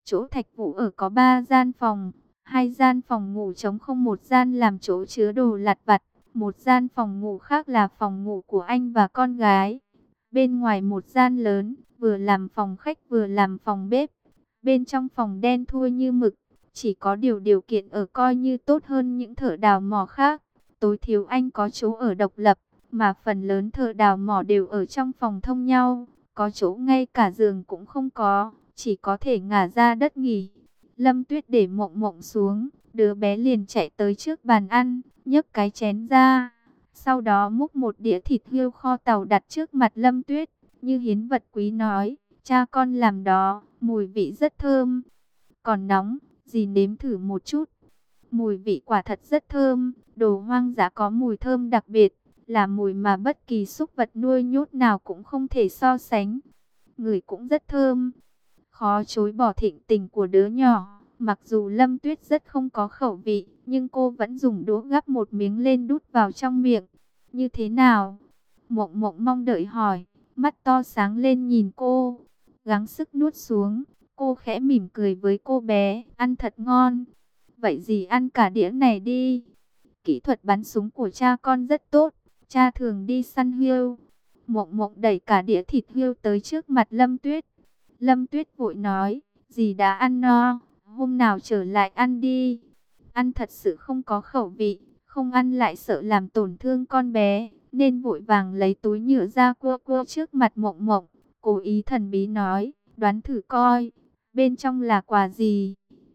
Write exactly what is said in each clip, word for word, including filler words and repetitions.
Chỗ Thạch Vũ ở có ba gian phòng, hai gian phòng ngủ trống không, một gian làm chỗ chứa đồ lặt vặt, một gian phòng ngủ khác là phòng ngủ của anh và con gái. Bên ngoài một gian lớn, vừa làm phòng khách vừa làm phòng bếp. Bên trong phòng đen thui như mực, chỉ có điều điều kiện ở coi như tốt hơn những thợ đào mỏ khác. Tối thiểu anh có chỗ ở độc lập, mà phần lớn thợ đào mỏ đều ở trong phòng thông nhau. Có chỗ ngay cả giường cũng không có, chỉ có thể ngả ra đất nghỉ. Lâm Tuyết để Mộng Mộng xuống, đứa bé liền chạy tới trước bàn ăn, nhấc cái chén ra. Sau đó múc một đĩa thịt hươu kho tàu đặt trước mặt Lâm Tuyết, như hiến vật quý nói, cha con làm đó, mùi vị rất thơm. Còn nóng, dì nếm thử một chút. Mùi vị quả thật rất thơm, đồ hoang dã có mùi thơm đặc biệt, là mùi mà bất kỳ súc vật nuôi nhốt nào cũng không thể so sánh. Người cũng rất thơm. Khó chối bỏ thịnh tình của đứa nhỏ. Mặc dù Lâm Tuyết rất không có khẩu vị, nhưng cô vẫn dùng đũa gắp một miếng lên đút vào trong miệng. Như thế nào? Mộng Mộng mong đợi hỏi, mắt to sáng lên nhìn cô. Gắng sức nuốt xuống, cô khẽ mỉm cười với cô bé, ăn thật ngon. Vậy dì ăn cả đĩa này đi. Kỹ thuật bắn súng của cha con rất tốt, cha thường đi săn hươu. Mộng Mộng đẩy cả đĩa thịt hươu tới trước mặt Lâm Tuyết. Lâm Tuyết vội nói, dì đã ăn no, hôm nào trở lại ăn đi. Ăn thật sự không có khẩu vị, không ăn lại sợ làm tổn thương con bé, nên vội vàng lấy túi nhựa ra cua cua trước mặt Mộng Mộng. Cố ý thần bí nói, đoán thử coi, bên trong là quà gì?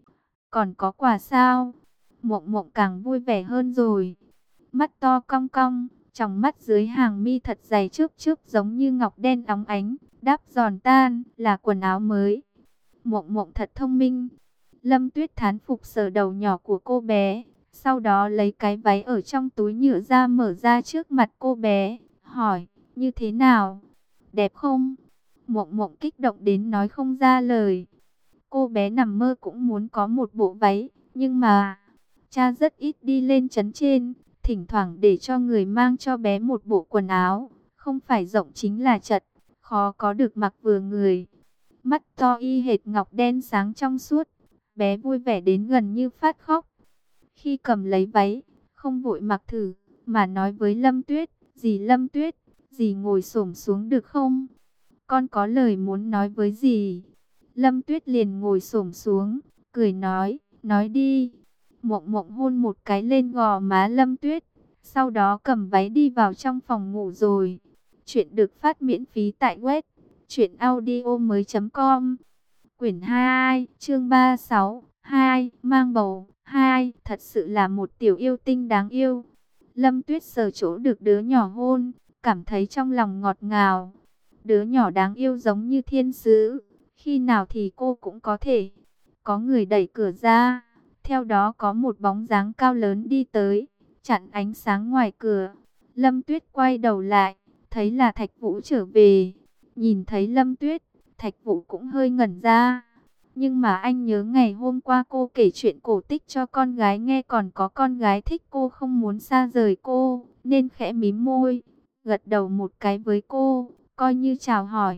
Còn có quà sao? Mộng Mộng càng vui vẻ hơn rồi. Mắt to cong cong, tròng mắt dưới hàng mi thật dày trước trước giống như ngọc đen óng ánh, đáp giòn tan, là quần áo mới. Mộng Mộng thật thông minh. Lâm Tuyết thán phục sờ đầu nhỏ của cô bé, sau đó lấy cái váy ở trong túi nhựa ra mở ra trước mặt cô bé, hỏi, như thế nào? Đẹp không? Mộng Mộng kích động đến nói không ra lời. Cô bé nằm mơ cũng muốn có một bộ váy, nhưng mà cha rất ít đi lên trấn trên, thỉnh thoảng để cho người mang cho bé một bộ quần áo, không phải rộng chính là chật, khó có được mặc vừa người. Mắt to y hệt ngọc đen sáng trong suốt, bé vui vẻ đến gần như phát khóc. Khi cầm lấy váy, không vội mặc thử, mà nói với Lâm Tuyết, dì Lâm Tuyết, dì ngồi xổm xuống được không? Con có lời muốn nói với dì. Lâm Tuyết liền ngồi xổm xuống, cười nói, nói đi. Mộng Mộng hôn một cái lên gò má Lâm Tuyết, sau đó cầm váy đi vào trong phòng ngủ rồi. Chuyện được phát miễn phí tại web truyện audio mới chấm com. Quyển hai, chương ba mươi sáu, hai, mang bầu, hai, thật sự là một tiểu yêu tinh đáng yêu. Lâm Tuyết sờ chỗ được đứa nhỏ hôn, cảm thấy trong lòng ngọt ngào. Đứa nhỏ đáng yêu giống như thiên sứ, khi nào thì cô cũng có thể. Có người đẩy cửa ra, theo đó có một bóng dáng cao lớn đi tới, chặn ánh sáng ngoài cửa. Lâm Tuyết quay đầu lại, thấy là Thạch Vũ trở về. Nhìn thấy Lâm Tuyết, Thạch Vũ cũng hơi ngẩn ra. Nhưng mà anh nhớ ngày hôm qua cô kể chuyện cổ tích cho con gái nghe, còn có con gái thích cô không muốn xa rời cô, nên khẽ mím môi, gật đầu một cái với cô, coi như chào hỏi.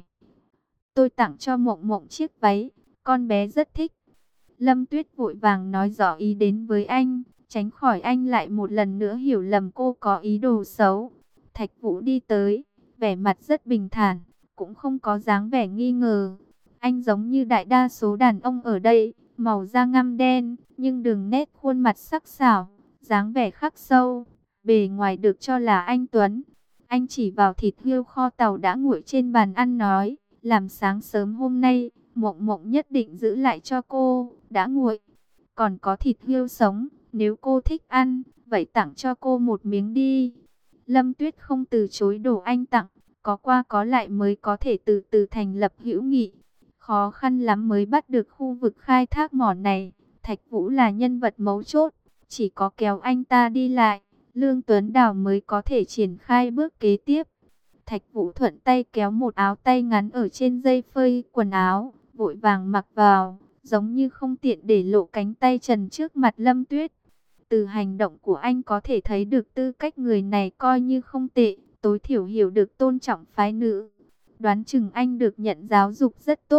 Tôi tặng cho Mộng Mộng chiếc váy, con bé rất thích. Lâm Tuyết vội vàng nói rõ ý đến với anh, tránh khỏi anh lại một lần nữa hiểu lầm cô có ý đồ xấu. Thạch Vũ đi tới, vẻ mặt rất bình thản, cũng không có dáng vẻ nghi ngờ. Anh giống như đại đa số đàn ông ở đây, màu da ngăm đen, nhưng đường nét khuôn mặt sắc sảo, dáng vẻ khắc sâu, bề ngoài được cho là anh tuấn. Anh chỉ vào thịt hươu kho tàu đã nguội trên bàn ăn nói, làm sáng sớm hôm nay, Mộng Mộng nhất định giữ lại cho cô, đã nguội. Còn có thịt hươu sống, nếu cô thích ăn, vậy tặng cho cô một miếng đi. Lâm Tuyết không từ chối đồ anh tặng, có qua có lại mới có thể từ từ thành lập hữu nghị. Khó khăn lắm mới bắt được khu vực khai thác mỏ này, Thạch Vũ là nhân vật mấu chốt, chỉ có kéo anh ta đi lại, Lương Tuấn Đào mới có thể triển khai bước kế tiếp. Thạch Vũ thuận tay kéo một áo tay ngắn ở trên dây phơi quần áo, vội vàng mặc vào, giống như không tiện để lộ cánh tay trần trước mặt Lâm Tuyết. Từ hành động của anh có thể thấy được tư cách người này coi như không tệ, tối thiểu hiểu được tôn trọng phái nữ. Đoán chừng anh được nhận giáo dục rất tốt,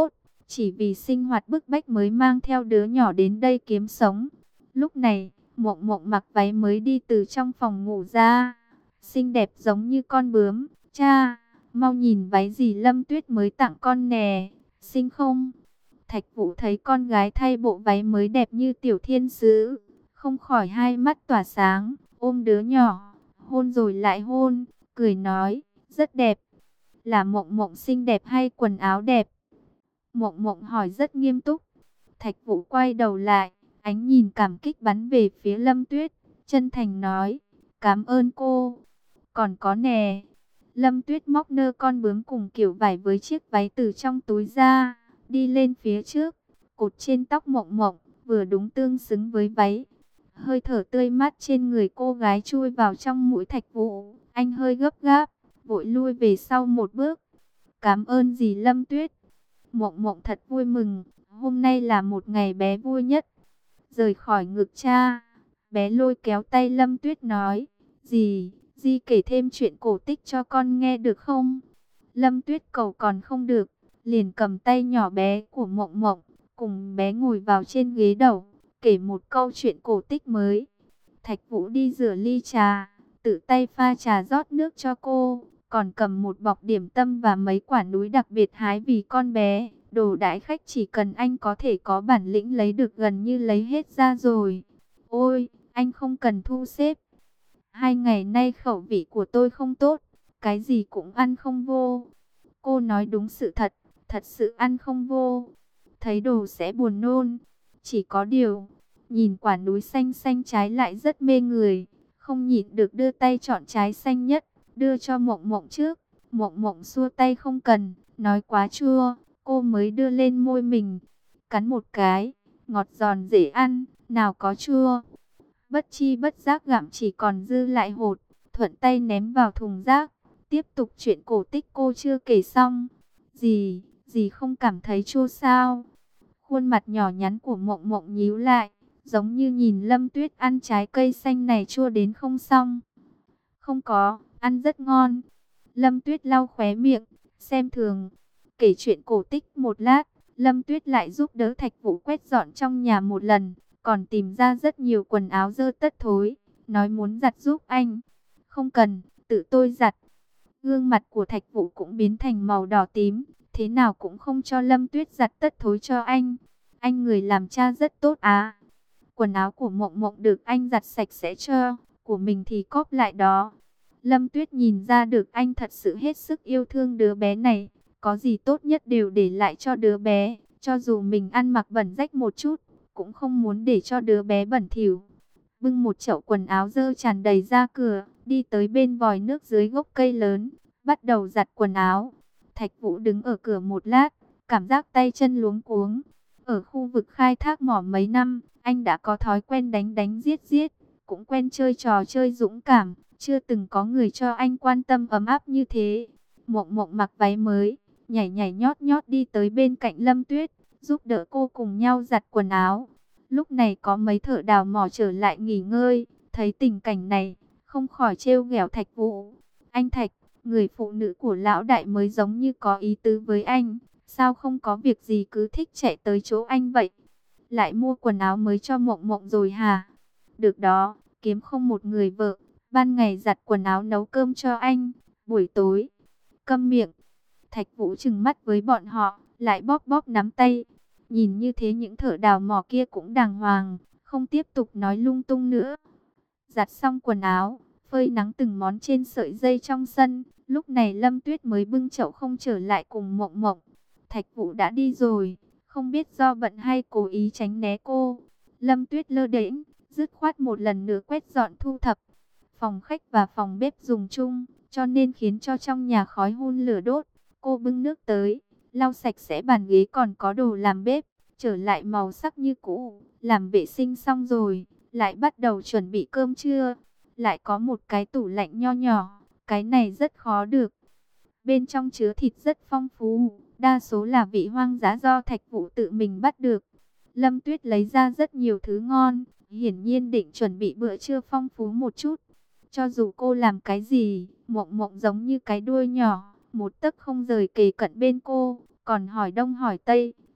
chỉ vì sinh hoạt bức bách mới mang theo đứa nhỏ đến đây kiếm sống. Lúc này, Mộng Mộng mặc váy mới đi từ trong phòng ngủ ra, xinh đẹp giống như con bướm. Cha, mau nhìn váy gì Lâm Tuyết mới tặng con nè, xinh không? Thạch Vũ thấy con gái thay bộ váy mới đẹp như tiểu thiên sứ, không khỏi hai mắt tỏa sáng, ôm đứa nhỏ, hôn rồi lại hôn, cười nói, rất đẹp. Là Mộng Mộng xinh đẹp hay quần áo đẹp? Mộng Mộng hỏi rất nghiêm túc. Thạch Vũ quay đầu lại, ánh nhìn cảm kích bắn về phía Lâm Tuyết, chân thành nói, cảm ơn cô. Còn có nè. Lâm Tuyết móc nơ con bướm cùng kiểu vải với chiếc váy từ trong túi ra, đi lên phía trước, cột trên tóc Mộng Mộng, vừa đúng tương xứng với váy. Hơi thở tươi mát trên người cô gái chui vào trong mũi Thạch Vũ, anh hơi gấp gáp, vội lui về sau một bước. Cảm ơn dì Lâm Tuyết. Mộng Mộng thật vui mừng, hôm nay là một ngày bé vui nhất. Rời khỏi ngực cha, bé lôi kéo tay Lâm Tuyết nói, dì, dì kể thêm chuyện cổ tích cho con nghe được không? Lâm Tuyết cầu còn không được, liền cầm tay nhỏ bé của Mộng Mộng, cùng bé ngồi vào trên ghế đầu, kể một câu chuyện cổ tích mới. Thạch Vũ đi rửa ly trà, tự tay pha trà rót nước cho cô, còn cầm một bọc điểm tâm và mấy quả núi đặc biệt hái vì con bé. Đồ đãi khách chỉ cần anh có thể có bản lĩnh lấy được gần như lấy hết ra rồi. Ôi, anh không cần thu xếp. Hai ngày nay khẩu vị của tôi không tốt, cái gì cũng ăn không vô. Cô nói đúng sự thật, thật sự ăn không vô. Thấy đồ sẽ buồn nôn. Chỉ có điều, nhìn quả núi xanh xanh trái lại rất mê người. Không nhịn được đưa tay chọn trái xanh nhất, đưa cho Mộng Mộng trước. Mộng Mộng xua tay không cần, nói quá chua. Cô mới đưa lên môi mình, cắn một cái, ngọt giòn dễ ăn, nào có chua. Bất chi bất giác gặm chỉ còn dư lại hột, thuận tay ném vào thùng rác. Tiếp tục chuyện cổ tích cô chưa kể xong. Dì, dì không cảm thấy chua sao? Khuôn mặt nhỏ nhắn của Mộng Mộng nhíu lại, giống như nhìn Lâm Tuyết ăn trái cây xanh này chua đến không xong. Không có, ăn rất ngon. Lâm Tuyết lau khóe miệng, xem thường. Kể chuyện cổ tích một lát, Lâm Tuyết lại giúp đỡ Thạch Vũ quét dọn trong nhà một lần, còn tìm ra rất nhiều quần áo dơ tất thối, nói muốn giặt giúp anh. Không cần, tự tôi giặt. Gương mặt của Thạch Vũ cũng biến thành màu đỏ tím, thế nào cũng không cho Lâm Tuyết giặt tất thối cho anh. Anh người làm cha rất tốt á. Quần áo của Mộng Mộng được anh giặt sạch sẽ cho, của mình thì cóp lại đó. Lâm Tuyết nhìn ra được anh thật sự hết sức yêu thương đứa bé này. Có gì tốt nhất đều để lại cho đứa bé, cho dù mình ăn mặc bẩn rách một chút, cũng không muốn để cho đứa bé bẩn thỉu. Bưng một chậu quần áo dơ tràn đầy ra cửa, đi tới bên vòi nước dưới gốc cây lớn, bắt đầu giặt quần áo. Thạch Vũ đứng ở cửa một lát, cảm giác tay chân luống cuống. Ở khu vực khai thác mỏ mấy năm, anh đã có thói quen đánh đánh giết giết, cũng quen chơi trò chơi dũng cảm, chưa từng có người cho anh quan tâm ấm áp như thế. Mộng Mộng mặc váy mới, nhảy nhảy nhót nhót đi tới bên cạnh Lâm Tuyết, giúp đỡ cô cùng nhau giặt quần áo. Lúc này có mấy thợ đào mỏ trở lại nghỉ ngơi, thấy tình cảnh này, không khỏi trêu ghẹo Thạch Vũ. Anh Thạch, người phụ nữ của lão đại mới giống như có ý tứ với anh, sao không có việc gì cứ thích chạy tới chỗ anh vậy? Lại mua quần áo mới cho Mộng Mộng rồi hả? Được đó, kiếm không một người vợ, ban ngày giặt quần áo nấu cơm cho anh, buổi tối câm miệng. Thạch Vũ trừng mắt với bọn họ, lại bóp bóp nắm tay. Nhìn như thế những thợ đào mỏ kia cũng đàng hoàng, không tiếp tục nói lung tung nữa. Giặt xong quần áo, phơi nắng từng món trên sợi dây trong sân. Lúc này Lâm Tuyết mới bưng chậu không trở lại cùng Mộng Mộng. Thạch Vũ đã đi rồi, không biết do bận hay cố ý tránh né cô. Lâm Tuyết lơ đễnh, dứt khoát một lần nữa quét dọn thu thập. Phòng khách và phòng bếp dùng chung, cho nên khiến cho trong nhà khói hun lửa đốt. Cô bưng nước tới, lau sạch sẽ bàn ghế còn có đồ làm bếp, trở lại màu sắc như cũ. Làm vệ sinh xong rồi, lại bắt đầu chuẩn bị cơm trưa. Lại có một cái tủ lạnh nho nhỏ, cái này rất khó được. Bên trong chứa thịt rất phong phú, đa số là vị hoang dã do Thạch Vũ tự mình bắt được. Lâm Tuyết lấy ra rất nhiều thứ ngon, hiển nhiên định chuẩn bị bữa trưa phong phú một chút. Cho dù cô làm cái gì, Mộng Mộng giống như cái đuôi nhỏ, một tấc không rời kề cận bên cô, còn hỏi đông hỏi tây,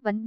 Vấn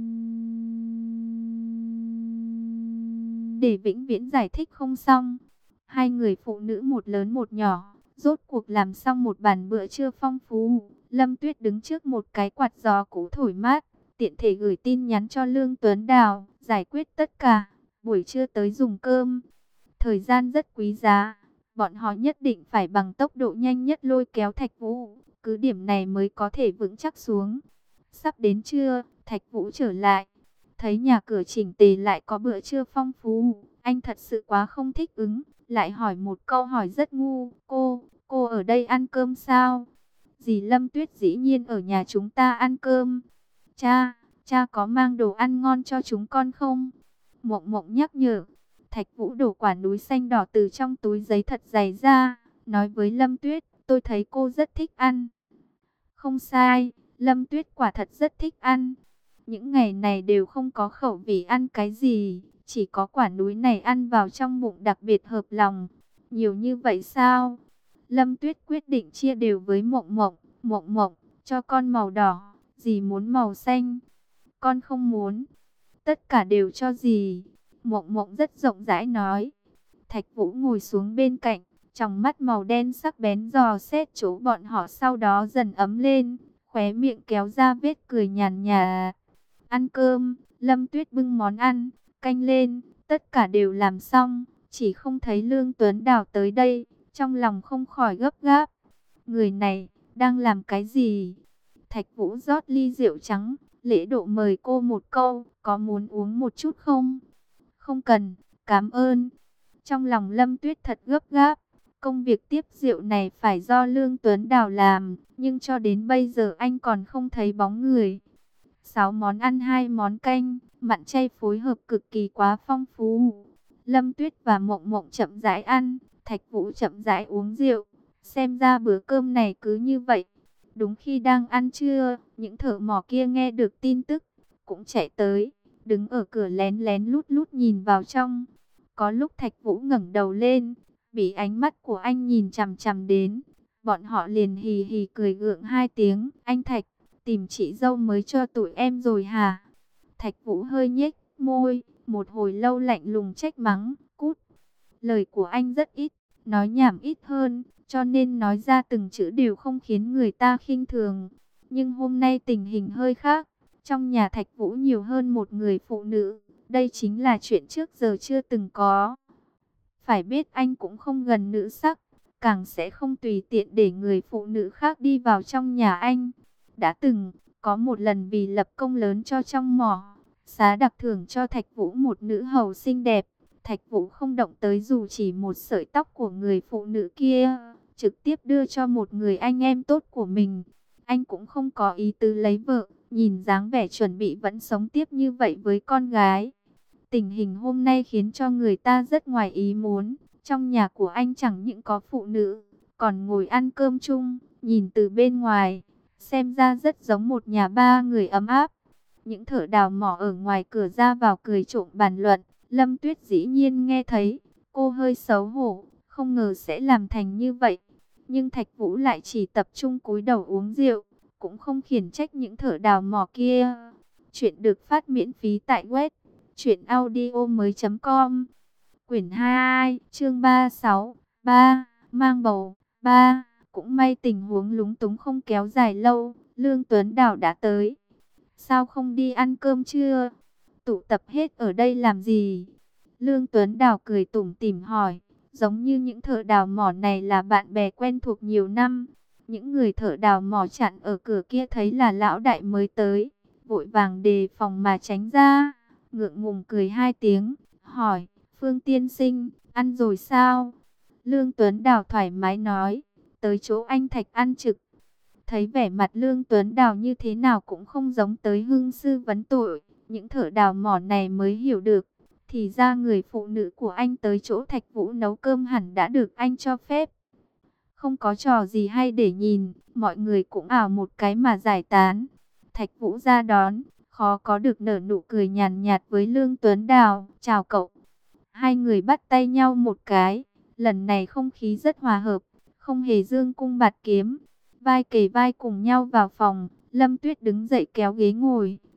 đề vĩnh viễn giải thích không xong. Hai người phụ nữ một lớn một nhỏ, rốt cuộc làm xong một bàn bữa trưa phong phú. Lâm Tuyết đứng trước một cái quạt gió cũ thổi mát, tiện thể gửi tin nhắn cho Lương Tuấn Đào, giải quyết tất cả. Buổi trưa tới dùng cơm. Thời gian rất quý giá, bọn họ nhất định phải bằng tốc độ nhanh nhất lôi kéo Thạch Vũ, cứ điểm này mới có thể vững chắc xuống. Sắp đến trưa, Thạch Vũ trở lại, thấy nhà cửa chỉnh tề lại có bữa trưa phong phú, anh thật sự quá không thích ứng, lại hỏi một câu hỏi rất ngu, cô, cô ở đây ăn cơm sao? Dì Lâm Tuyết dĩ nhiên ở nhà chúng ta ăn cơm. Cha, cha có mang đồ ăn ngon cho chúng con không? Mộng Mộng nhắc nhở. Thạch Vũ đổ quả núi xanh đỏ từ trong túi giấy thật dày ra, nói với Lâm Tuyết, tôi thấy cô rất thích ăn. Không sai, Lâm Tuyết quả thật rất thích ăn. Những ngày này đều không có khẩu vị ăn cái gì, chỉ có quả núi này ăn vào trong bụng đặc biệt hợp lòng. Nhiều như vậy sao? Lâm Tuyết quyết định chia đều với Mộng Mộng. Mộng Mộng, cho con màu đỏ, dì muốn màu xanh. Con không muốn. Tất cả đều cho dì. Mộng Mộng rất rộng rãi nói. Thạch Vũ ngồi xuống bên cạnh, trong mắt màu đen sắc bén dò xét chỗ bọn họ, sau đó dần ấm lên, khóe miệng kéo ra vết cười nhàn nhạt. Ăn cơm, Lâm Tuyết bưng món ăn, canh lên, tất cả đều làm xong, chỉ không thấy Lương Tuấn Đào tới đây, trong lòng không khỏi gấp gáp. Người này, đang làm cái gì? Thạch Vũ rót ly rượu trắng, lễ độ mời cô một câu, có muốn uống một chút không? Không cần, cảm ơn. Trong lòng Lâm Tuyết thật gấp gáp, công việc tiếp rượu này phải do Lương Tuấn Đào làm, nhưng cho đến bây giờ anh còn không thấy bóng người. Sáu món ăn, hai món canh, mặn chay phối hợp cực kỳ quá phong phú. Lâm Tuyết và Mộng Mộng chậm rãi ăn, Thạch Vũ chậm rãi uống rượu. Xem ra bữa cơm này cứ như vậy. Đúng khi đang ăn trưa, những thợ mỏ kia nghe được tin tức, cũng chạy tới, đứng ở cửa lén lén lút lút nhìn vào trong. Có lúc Thạch Vũ ngẩng đầu lên, bị ánh mắt của anh nhìn chằm chằm đến, bọn họ liền hì hì cười gượng hai tiếng. Anh Thạch, tìm chị dâu mới cho tụi em rồi hả? Thạch Vũ hơi nhếch môi, một hồi lâu lạnh lùng trách mắng, cút. Lời của anh rất ít, nói nhảm ít hơn, cho nên nói ra từng chữ đều không khiến người ta khinh thường. Nhưng hôm nay tình hình hơi khác, trong nhà Thạch Vũ nhiều hơn một người phụ nữ, đây chính là chuyện trước giờ chưa từng có. Phải biết anh cũng không gần nữ sắc, càng sẽ không tùy tiện để người phụ nữ khác đi vào trong nhà anh. Đã từng, có một lần vì lập công lớn cho trong mỏ, xá đặc thưởng cho Thạch Vũ một nữ hầu xinh đẹp. Thạch Vũ không động tới dù chỉ một sợi tóc của người phụ nữ kia, trực tiếp đưa cho một người anh em tốt của mình. Anh cũng không có ý tứ lấy vợ, nhìn dáng vẻ chuẩn bị vẫn sống tiếp như vậy với con gái. Tình hình hôm nay khiến cho người ta rất ngoài ý muốn. Trong nhà của anh chẳng những có phụ nữ, còn ngồi ăn cơm chung, nhìn từ bên ngoài, xem ra rất giống một nhà ba người ấm áp. Những thợ đào mỏ ở ngoài cửa ra vào cười trộm bàn luận. Lâm Tuyết dĩ nhiên nghe thấy, cô hơi xấu hổ, không ngờ sẽ làm thành như vậy. Nhưng Thạch Vũ lại chỉ tập trung cúi đầu uống rượu, cũng không khiển trách những thợ đào mỏ kia. Chuyện được phát miễn phí tại web truyện audio mới chấm com. Quyển hai, chương ba mươi sáu, ba, mang bầu, ba. Cũng may tình huống lúng túng không kéo dài lâu, Lương Tuấn Đào đã tới. Sao không đi ăn cơm trưa? Tụ tập hết ở đây làm gì? Lương Tuấn Đào cười tủm tỉm hỏi, giống như những thợ đào mỏ này là bạn bè quen thuộc nhiều năm. Những người thợ đào mỏ chặn ở cửa kia thấy là lão đại mới tới, vội vàng đề phòng mà tránh ra, ngượng ngùng cười hai tiếng, hỏi, Phương tiên sinh, ăn rồi sao? Lương Tuấn Đào thoải mái nói, tới chỗ anh Thạch ăn trực. Thấy vẻ mặt Lương Tuấn Đào như thế nào cũng không giống tới hương sư vấn tội, những thợ đào mỏ này mới hiểu được. Thì ra người phụ nữ của anh tới chỗ Thạch Vũ nấu cơm hẳn đã được anh cho phép. Không có trò gì hay để nhìn, mọi người cũng ảo một cái mà giải tán. Thạch Vũ ra đón, khó có được nở nụ cười nhàn nhạt với Lương Tuấn Đào, chào cậu. Hai người bắt tay nhau một cái, lần này không khí rất hòa hợp, không hề dương cung bạt kiếm. Vai kề vai cùng nhau vào phòng, Lâm Tuyết đứng dậy kéo ghế ngồi,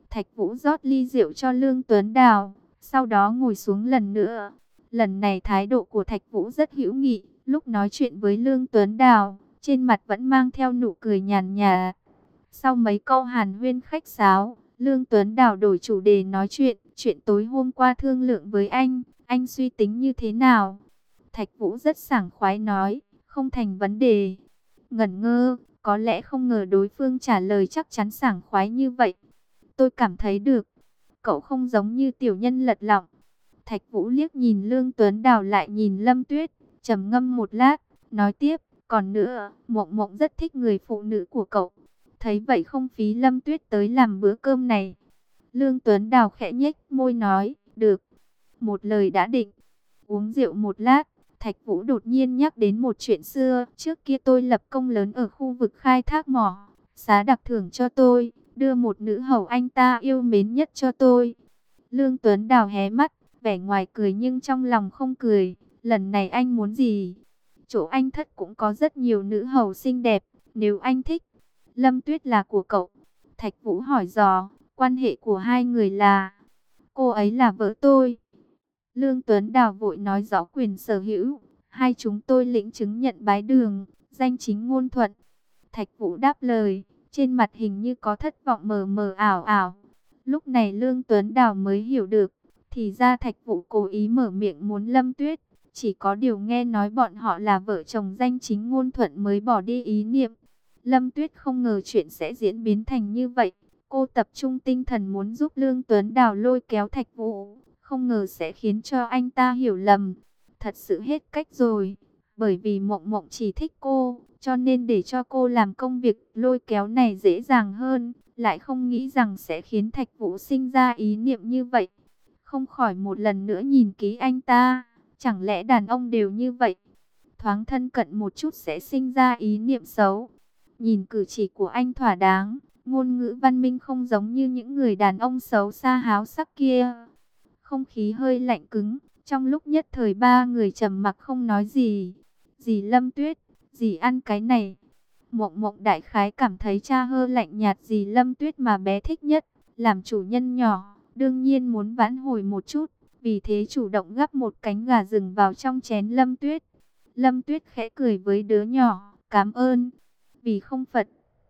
Thạch Vũ rót ly rượu cho Lương Tuấn Đào, sau đó ngồi xuống lần nữa. Lần này thái độ của Thạch Vũ rất hữu nghị, lúc nói chuyện với Lương Tuấn Đào, trên mặt vẫn mang theo nụ cười nhàn nhạt. Sau mấy câu hàn huyên khách sáo, Lương Tuấn Đào đổi chủ đề nói chuyện, chuyện tối hôm qua thương lượng với anh, anh suy tính như thế nào? Thạch Vũ rất sảng khoái nói, không thành vấn đề. Ngẩn ngơ, có lẽ không ngờ đối phương trả lời chắc chắn sảng khoái như vậy. Tôi cảm thấy được, cậu không giống như tiểu nhân lật lọng. Thạch Vũ liếc nhìn Lương Tuấn Đào lại nhìn Lâm Tuyết, trầm ngâm một lát, nói tiếp, còn nữa, Mộng Mộng rất thích người phụ nữ của cậu. Thấy vậy không phí Lâm Tuyết tới làm bữa cơm này. Lương Tuấn Đào khẽ nhếch môi nói, được. Một lời đã định. Uống rượu một lát, Thạch Vũ đột nhiên nhắc đến một chuyện xưa. Trước kia tôi lập công lớn ở khu vực khai thác mỏ. Xá đặc thưởng cho tôi, đưa một nữ hầu anh ta yêu mến nhất cho tôi. Lương Tuấn Đào hé mắt, vẻ ngoài cười nhưng trong lòng không cười. Lần này anh muốn gì? Chỗ anh thất cũng có rất nhiều nữ hầu xinh đẹp, nếu anh thích. Lâm Tuyết là của cậu. Thạch Vũ hỏi dò, quan hệ của hai người là... Cô ấy là vợ tôi. Lương Tuấn Đào vội nói rõ quyền sở hữu. Hai chúng tôi lĩnh chứng nhận bái đường, danh chính ngôn thuận. Thạch Vũ đáp lời, trên mặt hình như có thất vọng mờ mờ ảo ảo. Lúc này Lương Tuấn Đào mới hiểu được, thì ra Thạch Vũ cố ý mở miệng muốn Lâm Tuyết. Chỉ có điều nghe nói bọn họ là vợ chồng danh chính ngôn thuận mới bỏ đi ý niệm. Lâm Tuyết không ngờ chuyện sẽ diễn biến thành như vậy. Cô tập trung tinh thần muốn giúp Lương Tuấn Đào lôi kéo Thạch Vũ, không ngờ sẽ khiến cho anh ta hiểu lầm. Thật sự hết cách rồi, bởi vì Mộng Mộng chỉ thích cô, cho nên để cho cô làm công việc lôi kéo này dễ dàng hơn, lại không nghĩ rằng sẽ khiến Thạch Vũ sinh ra ý niệm như vậy. Không khỏi một lần nữa nhìn kỹ anh ta, chẳng lẽ đàn ông đều như vậy? Thoáng thân cận một chút sẽ sinh ra ý niệm xấu. Nhìn cử chỉ của anh thỏa đáng, ngôn ngữ văn minh không giống như những người đàn ông xấu xa háo sắc kia. Không khí hơi lạnh cứng, trong lúc nhất thời ba người trầm mặc không nói gì. Dì Lâm Tuyết, dì ăn cái này. Mộng Mộng đại khái cảm thấy cha hơi lạnh nhạt dì Lâm Tuyết mà bé thích nhất. Làm chủ nhân nhỏ, đương nhiên muốn vãn hồi một chút. Vì thế chủ động gắp một cánh gà rừng vào trong chén Lâm Tuyết. Lâm Tuyết khẽ cười với đứa nhỏ, cảm ơn. Vì không phật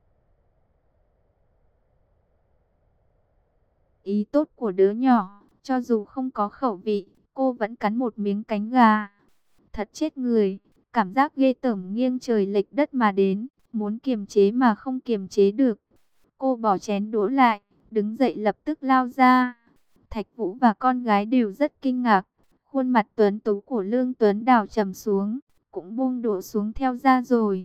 ý tốt của đứa nhỏ, cho dù không có khẩu vị, cô vẫn cắn một miếng cánh gà. Thật chết người, cảm giác ghê tởm nghiêng trời lệch đất mà đến, muốn kiềm chế mà không kiềm chế được. Cô bỏ chén đũa lại, đứng dậy lập tức lao ra. Thạch Vũ và con gái đều rất kinh ngạc, khuôn mặt tuấn tú của Lương Tuấn Đào trầm xuống, cũng buông đũa xuống theo ra rồi.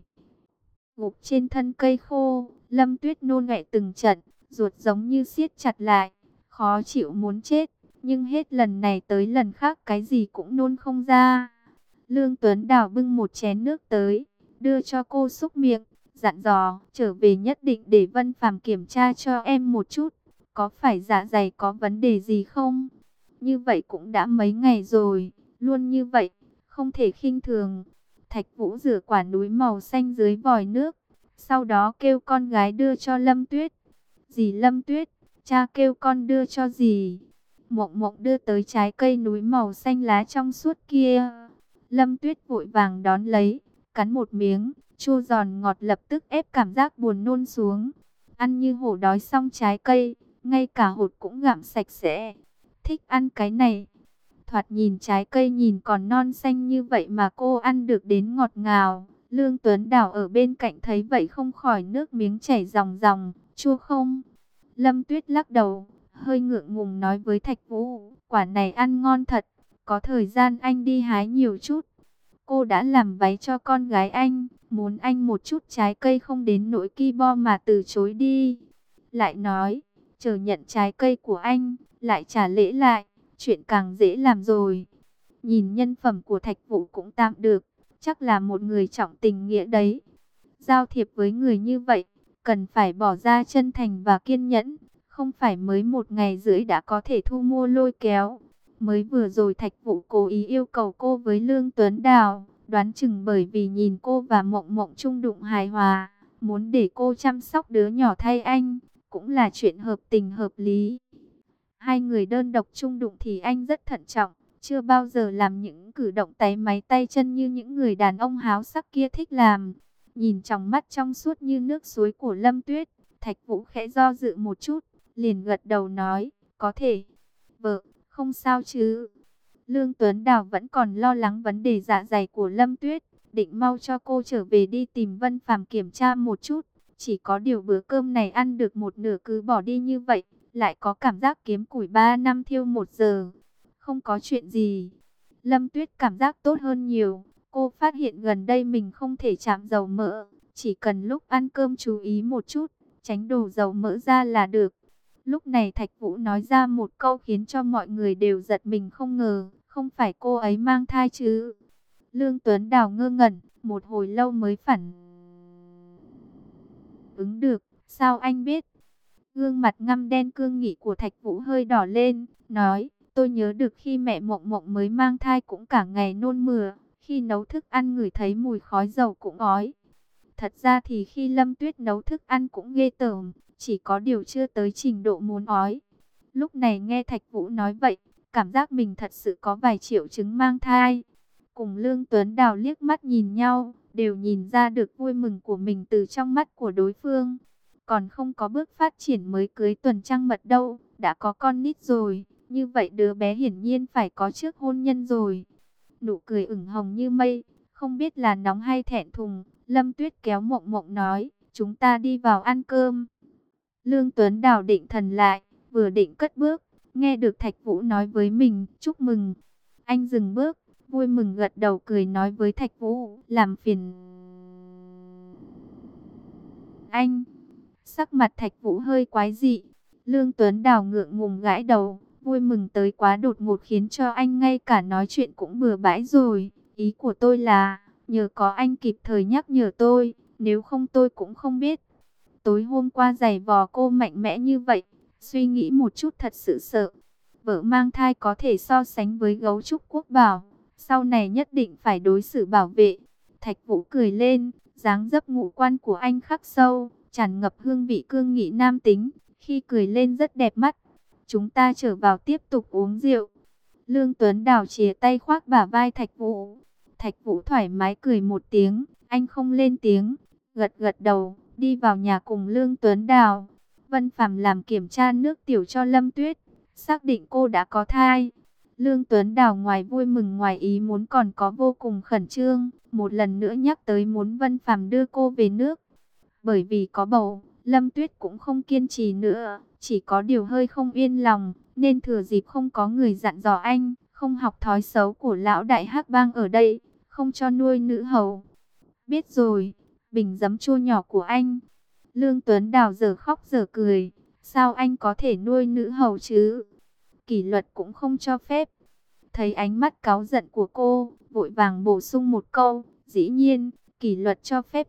Gục trên thân cây khô, Lâm Tuyết nôn ọe từng trận, ruột giống như siết chặt lại, khó chịu muốn chết, nhưng hết lần này tới lần khác cái gì cũng nôn không ra. Lương Tuấn Đào bưng một chén nước tới, đưa cho cô xúc miệng, dặn dò, trở về nhất định để Vân Phàm kiểm tra cho em một chút, có phải dạ dày có vấn đề gì không? Như vậy cũng đã mấy ngày rồi, luôn như vậy, không thể khinh thường. Thạch Vũ rửa quả núi màu xanh dưới vòi nước, sau đó kêu con gái đưa cho Lâm Tuyết. Dì Lâm Tuyết, cha kêu con đưa cho dì. Mộng Mộng đưa tới trái cây núi màu xanh lá trong suốt kia. Lâm Tuyết vội vàng đón lấy, cắn một miếng, chua giòn ngọt lập tức ép cảm giác buồn nôn xuống. Ăn như hổ đói xong trái cây, ngay cả hột cũng gặm sạch sẽ. Thích ăn cái này. Thoạt nhìn trái cây nhìn còn non xanh như vậy mà cô ăn được đến ngọt ngào. Lương Tuấn Đào ở bên cạnh thấy vậy không khỏi nước miếng chảy ròng ròng, chua không? Lâm Tuyết lắc đầu, hơi ngượng ngùng nói với Thạch Vũ, quả này ăn ngon thật, có thời gian anh đi hái nhiều chút. Cô đã làm váy cho con gái anh, muốn anh một chút trái cây không đến nỗi ki bo mà từ chối đi. Lại nói, chờ nhận trái cây của anh, lại trả lễ lại, chuyện càng dễ làm rồi. Nhìn nhân phẩm của Thạch Vũ cũng tạm được, chắc là một người trọng tình nghĩa đấy. Giao thiệp với người như vậy, cần phải bỏ ra chân thành và kiên nhẫn, không phải mới một ngày rưỡi đã có thể thu mua lôi kéo. Mới vừa rồi Thạch Vũ cố ý yêu cầu cô với Lương Tuấn Đào, đoán chừng bởi vì nhìn cô và Mộng Mộng chung đụng hài hòa, muốn để cô chăm sóc đứa nhỏ thay anh. cũng là chuyện hợp tình hợp lý. Hai người đơn độc chung đụng thì anh rất thận trọng, chưa bao giờ làm những cử động táy máy tay chân như những người đàn ông háo sắc kia thích làm. Nhìn trong mắt trong suốt như nước suối của Lâm Tuyết, Thạch Vũ khẽ do dự một chút, liền gật đầu nói, có thể. Vợ, không sao chứ. Lương Tuấn Đào vẫn còn lo lắng vấn đề dạ dày của Lâm Tuyết, định mau cho cô trở về đi tìm Vân Phàm kiểm tra một chút. Chỉ có điều bữa cơm này ăn được một nửa cứ bỏ đi như vậy, lại có cảm giác kiếm củi ba năm thiêu một giờ. Không có chuyện gì. Lâm Tuyết cảm giác tốt hơn nhiều. Cô phát hiện gần đây mình không thể chạm dầu mỡ, chỉ cần lúc ăn cơm chú ý một chút, tránh đổ dầu mỡ ra là được. Lúc này Thạch Vũ nói ra một câu khiến cho mọi người đều giật mình không ngờ, không phải cô ấy mang thai chứ. Lương Tuấn Đào ngơ ngẩn, một hồi lâu mới phản ứng được, sao anh biết? Gương mặt ngăm đen cương nghị của Thạch Vũ hơi đỏ lên, nói, tôi nhớ được khi mẹ Mộng Mộng mới mang thai cũng cả ngày nôn mửa, khi nấu thức ăn ngửi thấy mùi khói dầu cũng ói. Thật ra thì khi Lâm Tuyết nấu thức ăn cũng ghê tởm, chỉ có điều chưa tới trình độ muốn ói. Lúc này nghe Thạch Vũ nói vậy, cảm giác mình thật sự có vài triệu chứng mang thai. Cùng Lương Tuấn Đào liếc mắt nhìn nhau, đều nhìn ra được vui mừng của mình từ trong mắt của đối phương. Còn không có bước phát triển mới cưới tuần trăng mật đâu, đã có con nít rồi, như vậy đứa bé hiển nhiên phải có trước hôn nhân rồi. Nụ cười ửng hồng như mây, không biết là nóng hay thẹn thùng, Lâm Tuyết kéo Mộng Mộng nói, chúng ta đi vào ăn cơm. Lương Tuấn Đào định thần lại, vừa định cất bước, nghe được Thạch Vũ nói với mình, chúc mừng. Anh dừng bước, vui mừng gật đầu cười nói với Thạch Vũ, làm phiền anh. Sắc mặt Thạch Vũ hơi quái dị. Lương Tuấn Đào ngượng ngùng gãi đầu, vui mừng tới quá đột ngột khiến cho anh ngay cả nói chuyện cũng bừa bãi rồi. Ý của tôi là, nhờ có anh kịp thời nhắc nhở tôi, nếu không tôi cũng không biết. Tối hôm qua giày vò cô mạnh mẽ như vậy, suy nghĩ một chút thật sự sợ. Vợ mang thai có thể so sánh với gấu trúc quốc bảo, sau này nhất định phải đối xử bảo vệ. Thạch Vũ cười lên, dáng dấp ngũ quan của anh khắc sâu, tràn ngập hương vị cương nghị nam tính, khi cười lên rất đẹp mắt. Chúng ta trở vào tiếp tục uống rượu. Lương Tuấn Đào chìa tay khoác bả vai Thạch Vũ. Thạch Vũ thoải mái cười một tiếng, anh không lên tiếng, gật gật đầu, đi vào nhà cùng Lương Tuấn Đào. Vân Phàm làm kiểm tra nước tiểu cho Lâm Tuyết, xác định cô đã có thai. Lương Tuấn Đào ngoài vui mừng ngoài ý muốn còn có vô cùng khẩn trương, một lần nữa nhắc tới muốn Vân Phàm đưa cô về nước. Bởi vì có bầu, Lâm Tuyết cũng không kiên trì nữa, chỉ có điều hơi không yên lòng, nên thừa dịp không có người dặn dò anh, không học thói xấu của lão đại hắc bang ở đây, không cho nuôi nữ hầu. Biết rồi, bình giấm chua nhỏ của anh. Lương Tuấn Đào giờ khóc giờ cười, sao anh có thể nuôi nữ hầu chứ? Kỷ luật cũng không cho phép. Thấy ánh mắt cáu giận của cô, vội vàng bổ sung một câu, dĩ nhiên, kỷ luật cho phép.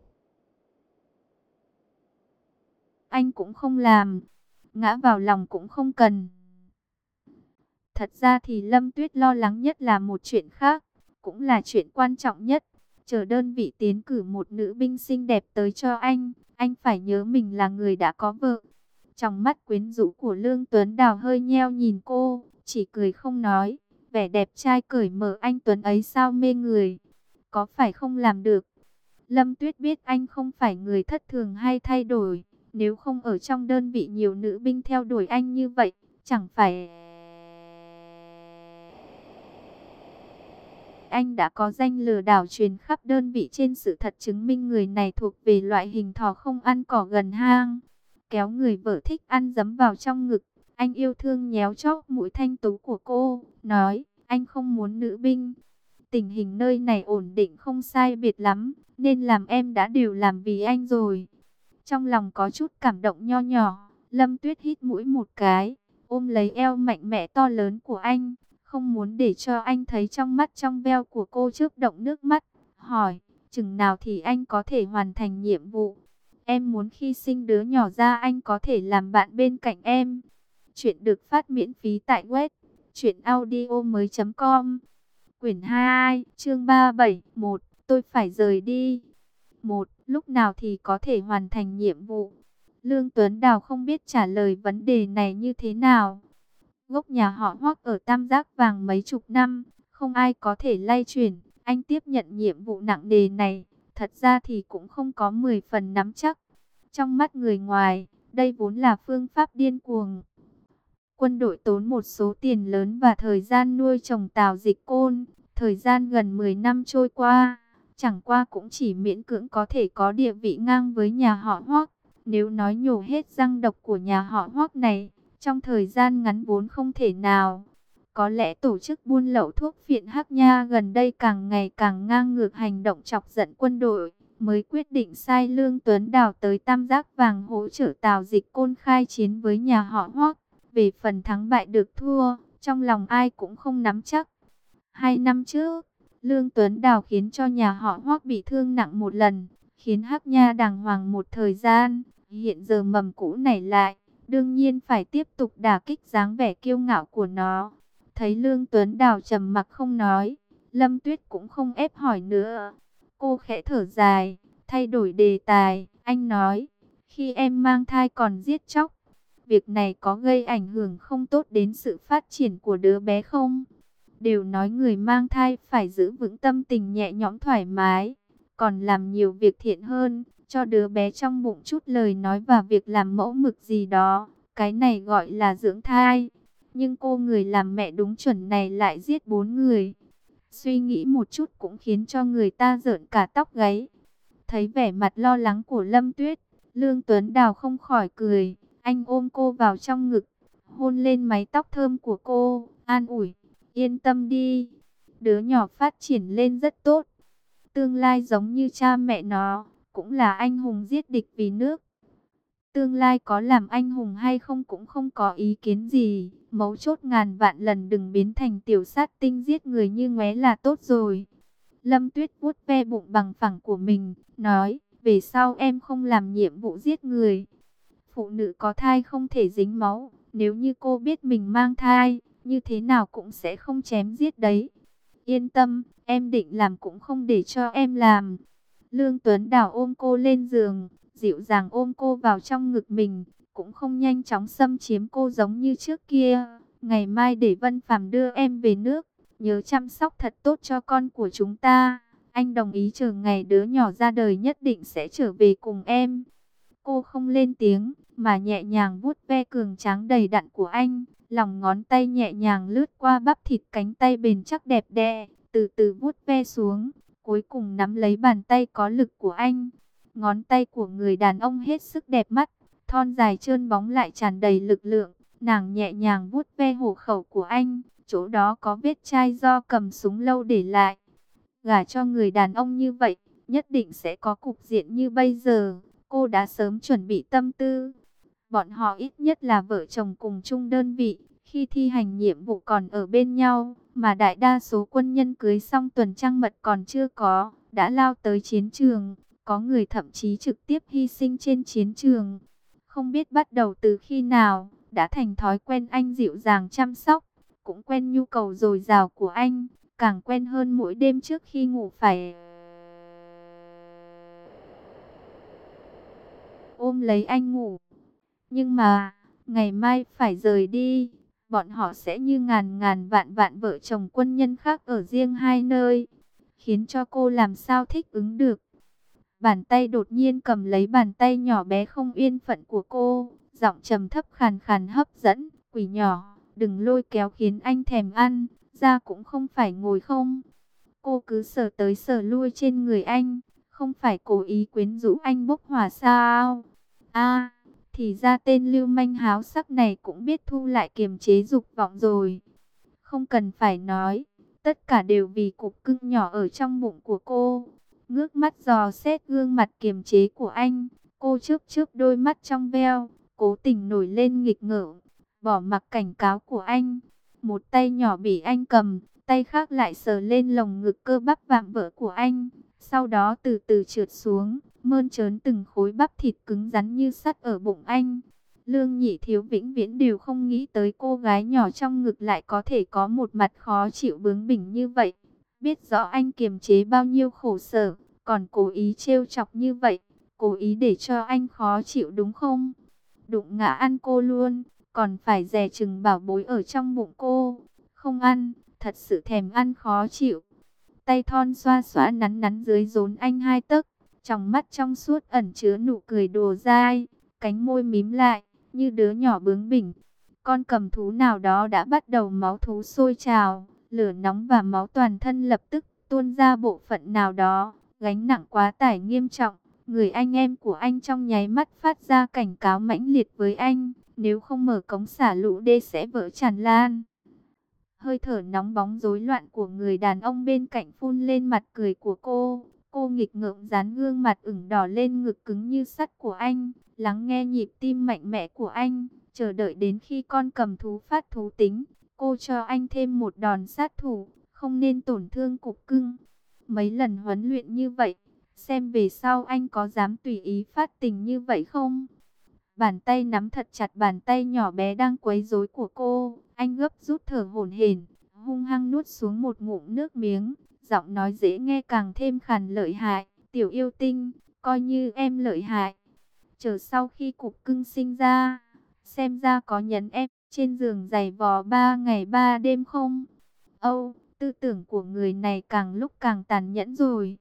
Anh cũng không làm, ngã vào lòng cũng không cần. Thật ra thì Lâm Tuyết lo lắng nhất là một chuyện khác, cũng là chuyện quan trọng nhất. Chờ đơn vị tiến cử một nữ binh xinh đẹp tới cho anh, anh phải nhớ mình là người đã có vợ. Trong mắt quyến rũ của Lương Tuấn Đào hơi nheo nhìn cô, chỉ cười không nói. Vẻ đẹp trai cởi mở anh Tuấn ấy sao mê người, có phải không làm được. Lâm Tuyết biết anh không phải người thất thường hay thay đổi, nếu không ở trong đơn vị nhiều nữ binh theo đuổi anh như vậy, chẳng phải anh đã có danh lừa đảo truyền khắp đơn vị, trên sự thật chứng minh người này thuộc về loại hình thỏ không ăn cỏ gần hang. Kéo người vợ thích ăn dấm vào trong ngực, anh yêu thương nhéo chóp mũi thanh tú của cô, nói, anh không muốn nữ binh. Tình hình nơi này ổn định không sai biệt lắm, nên làm em đã đều làm vì anh rồi. Trong lòng có chút cảm động nho nhỏ, Lâm Tuyết hít mũi một cái, ôm lấy eo mạnh mẽ to lớn của anh, không muốn để cho anh thấy trong mắt trong veo của cô chớp động nước mắt, hỏi, chừng nào thì anh có thể hoàn thành nhiệm vụ? Em muốn khi sinh đứa nhỏ ra anh có thể làm bạn bên cạnh em. Chuyện được phát miễn phí tại web truyện audio mới chấm com. Quyển hai, chương ba mươi bảy, một, tôi phải rời đi. Một, lúc nào thì có thể hoàn thành nhiệm vụ? Lương Tuấn Đào không biết trả lời vấn đề này như thế nào. Gốc nhà họ Hoắc ở Tam Giác Vàng mấy chục năm, không ai có thể lay chuyển. Anh tiếp nhận nhiệm vụ nặng nề này, thật ra thì cũng không có mười phần nắm chắc. Trong mắt người ngoài, đây vốn là phương pháp điên cuồng. Quân đội tốn một số tiền lớn và thời gian nuôi trồng Tào Dịch Côn. Thời gian gần mười năm trôi qua, chẳng qua cũng chỉ miễn cưỡng có thể có địa vị ngang với nhà họ Hoắc. Nếu nói nhổ hết răng độc của nhà họ Hoắc này, trong thời gian ngắn vốn không thể nào. Có lẽ tổ chức buôn lậu thuốc phiện Hắc Nha gần đây càng ngày càng ngang ngược hành động chọc giận quân đội, mới quyết định sai Lương Tuấn Đào tới Tam Giác Vàng hỗ trợ Tào Dịch Côn khai chiến với nhà họ Hoắc. Về phần thắng bại được thua, trong lòng ai cũng không nắm chắc. Hai năm trước, Lương Tuấn Đào khiến cho nhà họ Hoắc bị thương nặng một lần, khiến Hắc Nha đàng hoàng một thời gian. Hiện giờ mầm cũ nảy lại, đương nhiên phải tiếp tục đả kích dáng vẻ kiêu ngạo của nó. Thấy Lương Tuấn Đào trầm mặc không nói, Lâm Tuyết cũng không ép hỏi nữa. Cô khẽ thở dài, thay đổi đề tài. Anh nói, khi em mang thai còn giết chóc, việc này có gây ảnh hưởng không tốt đến sự phát triển của đứa bé không? Đều nói người mang thai phải giữ vững tâm tình nhẹ nhõm thoải mái, còn làm nhiều việc thiện hơn, cho đứa bé trong bụng chút lời nói và việc làm mẫu mực gì đó. Cái này gọi là dưỡng thai. Nhưng cô người làm mẹ đúng chuẩn này lại giết bốn người. Suy nghĩ một chút cũng khiến cho người ta rợn cả tóc gáy. Thấy vẻ mặt lo lắng của Lâm Tuyết, Lương Tuấn Đào không khỏi cười. Anh ôm cô vào trong ngực, hôn lên mái tóc thơm của cô, an ủi. Yên tâm đi, đứa nhỏ phát triển lên rất tốt. Tương lai giống như cha mẹ nó, cũng là anh hùng giết địch vì nước. Tương lai có làm anh hùng hay không cũng không có ý kiến gì. Mấu chốt ngàn vạn lần đừng biến thành tiểu sát tinh giết người như ngoé là tốt rồi. Lâm Tuyết vuốt ve bụng bằng phẳng của mình, nói, về sau em không làm nhiệm vụ giết người. Phụ nữ có thai không thể dính máu, nếu như cô biết mình mang thai, như thế nào cũng sẽ không chém giết đấy. Yên tâm, em định làm cũng không để cho em làm. Lương Tuấn Đào ôm cô lên giường, dịu dàng ôm cô vào trong ngực mình, cũng không nhanh chóng xâm chiếm cô giống như trước kia. Ngày mai để Vân Phàm đưa em về nước, nhớ chăm sóc thật tốt cho con của chúng ta. Anh đồng ý chờ ngày đứa nhỏ ra đời nhất định sẽ trở về cùng em. Cô không lên tiếng, mà nhẹ nhàng vuốt ve cường tráng đầy đặn của anh. Lòng ngón tay nhẹ nhàng lướt qua bắp thịt cánh tay bền chắc đẹp đẽ, từ từ vuốt ve xuống, cuối cùng nắm lấy bàn tay có lực của anh. Ngón tay của người đàn ông hết sức đẹp mắt, thon dài trơn bóng lại tràn đầy lực lượng. Nàng nhẹ nhàng vuốt ve hổ khẩu của anh, chỗ đó có vết chai do cầm súng lâu để lại. Gả cho người đàn ông như vậy, nhất định sẽ có cục diện như bây giờ. Cô đã sớm chuẩn bị tâm tư. Bọn họ ít nhất là vợ chồng cùng chung đơn vị, khi thi hành nhiệm vụ còn ở bên nhau, mà đại đa số quân nhân cưới xong tuần trăng mật còn chưa có, đã lao tới chiến trường, có người thậm chí trực tiếp hy sinh trên chiến trường. Không biết bắt đầu từ khi nào, đã thành thói quen anh dịu dàng chăm sóc, cũng quen nhu cầu dồi dào của anh, càng quen hơn mỗi đêm trước khi ngủ phải ôm lấy anh ngủ. Nhưng mà, ngày mai phải rời đi, bọn họ sẽ như ngàn ngàn vạn vạn vợ chồng quân nhân khác ở riêng hai nơi, khiến cho cô làm sao thích ứng được. Bàn tay đột nhiên cầm lấy bàn tay nhỏ bé không yên phận của cô, giọng trầm thấp khàn khàn hấp dẫn, quỷ nhỏ, đừng lôi kéo khiến anh thèm ăn, ra cũng không phải ngồi không. Cô cứ sờ tới sờ lui trên người anh, không phải cố ý quyến rũ anh bốc hỏa sao? A, thì ra tên lưu manh háo sắc này cũng biết thu lại kiềm chế dục vọng rồi. Không cần phải nói, tất cả đều vì cục cưng nhỏ ở trong bụng của cô. Ngước mắt dò xét gương mặt kiềm chế của anh, cô chớp chớp đôi mắt trong veo, cố tình nổi lên nghịch ngợm, bỏ mặc cảnh cáo của anh. Một tay nhỏ bị anh cầm, tay khác lại sờ lên lồng ngực cơ bắp vạm vỡ của anh, sau đó từ từ trượt xuống, mơn trớn từng khối bắp thịt cứng rắn như sắt ở bụng anh. Lương Nhị Thiếu vĩnh viễn đều không nghĩ tới cô gái nhỏ trong ngực lại có thể có một mặt khó chịu bướng bỉnh như vậy. Biết rõ anh kiềm chế bao nhiêu khổ sở, còn cố ý trêu chọc như vậy, Cố ý để cho anh khó chịu đúng không? Đụng ngã ăn cô luôn, còn phải dè chừng bảo bối ở trong bụng cô. Không ăn, thật sự thèm ăn khó chịu. Tay thon xoa xoa nắn nắn dưới rốn anh hai tấc, trong mắt trong suốt ẩn chứa nụ cười đùa dai, cánh môi mím lại, như đứa nhỏ bướng bỉnh. Con cầm thú nào đó đã bắt đầu máu thú sôi trào, lửa nóng và máu toàn thân lập tức tuôn ra bộ phận nào đó, gánh nặng quá tải nghiêm trọng. Người anh em của anh trong nháy mắt phát ra cảnh cáo mãnh liệt với anh, nếu không mở cống xả lũ đê sẽ vỡ tràn lan. Hơi thở nóng bóng rối loạn của người đàn ông bên cạnh phun lên mặt cười của cô. Cô nghịch ngợm dán gương mặt ửng đỏ lên ngực cứng như sắt của anh, lắng nghe nhịp tim mạnh mẽ của anh, chờ đợi đến khi con cầm thú phát thú tính. Cô cho anh thêm một đòn sát thủ, không nên tổn thương cục cưng. Mấy lần huấn luyện như vậy, xem về sau anh có dám tùy ý phát tình như vậy không? Bàn tay nắm thật chặt bàn tay nhỏ bé đang quấy rối của cô. Anh gấp rút thở hổn hển, hung hăng nuốt xuống một ngụm nước miếng. Giọng nói dễ nghe càng thêm khàn lợi hại. Tiểu yêu tinh, coi như em lợi hại. Chờ sau khi cục cưng sinh ra, xem ra có nhấn em trên giường giày vò ba ngày ba đêm không? Âu, tư tưởng của người này càng lúc càng tàn nhẫn rồi.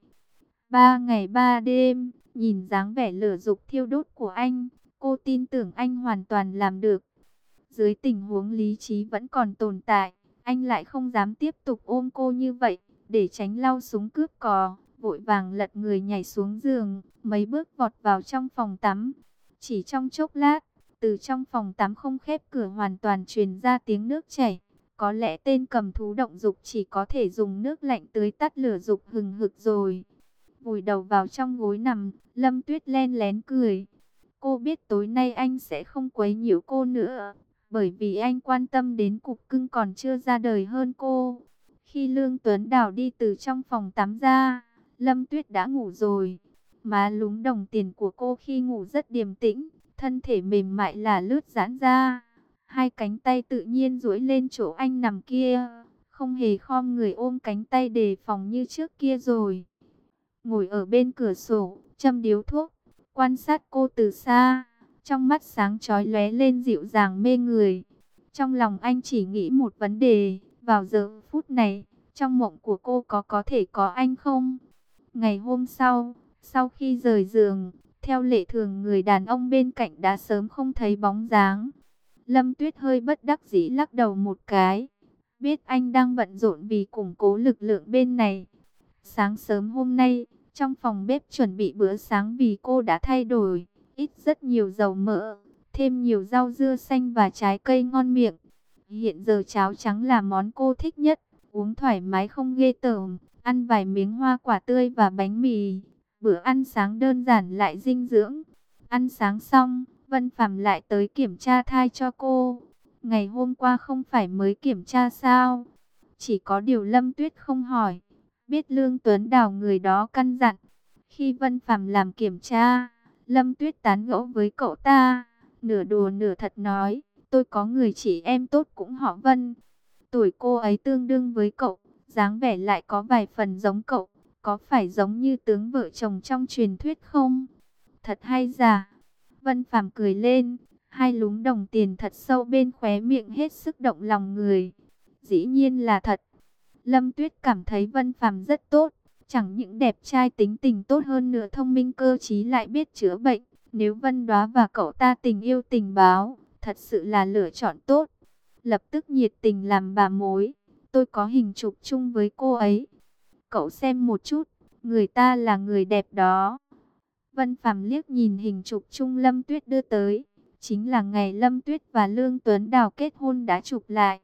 Ba ngày ba đêm, nhìn dáng vẻ lửa dục thiêu đốt của anh, cô tin tưởng anh hoàn toàn làm được. Dưới tình huống lý trí vẫn còn tồn tại, anh lại không dám tiếp tục ôm cô như vậy, để tránh lau súng cướp cò, vội vàng lật người nhảy xuống giường, mấy bước vọt vào trong phòng tắm. Chỉ trong chốc lát, từ trong phòng tắm không khép cửa hoàn toàn truyền ra tiếng nước chảy. Có lẽ tên cầm thú động dục chỉ có thể dùng nước lạnh tưới tắt lửa dục hừng hực rồi. Vùi đầu vào trong gối nằm, Lâm Tuyết len lén cười. Cô biết tối nay anh sẽ không quấy nhiễu cô nữa, bởi vì anh quan tâm đến cục cưng còn chưa ra đời hơn cô. Khi Lương Tuấn Đào đi từ trong phòng tắm ra, Lâm Tuyết đã ngủ rồi. Má lúm đồng tiền của cô khi ngủ rất điềm tĩnh, thân thể mềm mại là lướt giãn ra. Hai cánh tay tự nhiên duỗi lên chỗ anh nằm kia, không hề khom người ôm cánh tay đề phòng như trước kia rồi. Ngồi ở bên cửa sổ, châm điếu thuốc, quan sát cô từ xa, trong mắt sáng chói lóe lên dịu dàng mê người. Trong lòng anh chỉ nghĩ một vấn đề, vào giờ phút này, trong mộng của cô có có thể có anh không? Ngày hôm sau, sau khi rời giường, theo lệ thường người đàn ông bên cạnh đã sớm không thấy bóng dáng. Lâm Tuyết hơi bất đắc dĩ lắc đầu một cái, biết anh đang bận rộn vì củng cố lực lượng bên này. Sáng sớm hôm nay, trong phòng bếp chuẩn bị bữa sáng vì cô đã thay đổi, ít rất nhiều dầu mỡ, thêm nhiều rau dưa xanh và trái cây ngon miệng. Hiện giờ cháo trắng là món cô thích nhất, uống thoải mái không ghê tởm, ăn vài miếng hoa quả tươi và bánh mì. Bữa ăn sáng đơn giản lại dinh dưỡng. Ăn sáng xong, Vân Phàm lại tới kiểm tra thai cho cô. Ngày hôm qua không phải mới kiểm tra sao? Chỉ có điều Lâm Tuyết không hỏi. Biết Lương Tuấn Đào người đó căn dặn. Khi Vân Phàm làm kiểm tra, Lâm Tuyết tán gẫu với cậu ta, nửa đùa nửa thật nói, tôi có người chị em tốt cũng họ Vân. Tuổi cô ấy tương đương với cậu, dáng vẻ lại có vài phần giống cậu, có phải giống như tướng vợ chồng trong truyền thuyết không? Thật hay giả? Vân Phàm cười lên, hai lúm đồng tiền thật sâu bên khóe miệng hết sức động lòng người. Dĩ nhiên là thật. Lâm Tuyết cảm thấy Vân Phàm rất tốt, chẳng những đẹp trai tính tình tốt hơn nữa, thông minh cơ trí lại biết chữa bệnh. Nếu Vân Đóa và cậu ta tình yêu tình báo, thật sự là lựa chọn tốt. Lập tức nhiệt tình làm bà mối, tôi có hình chụp chung với cô ấy. Cậu xem một chút, người ta là người đẹp đó. Vân Phàm liếc nhìn hình chụp chung Lâm Tuyết đưa tới, chính là ngày Lâm Tuyết và Lương Tuấn Đào kết hôn đã chụp lại.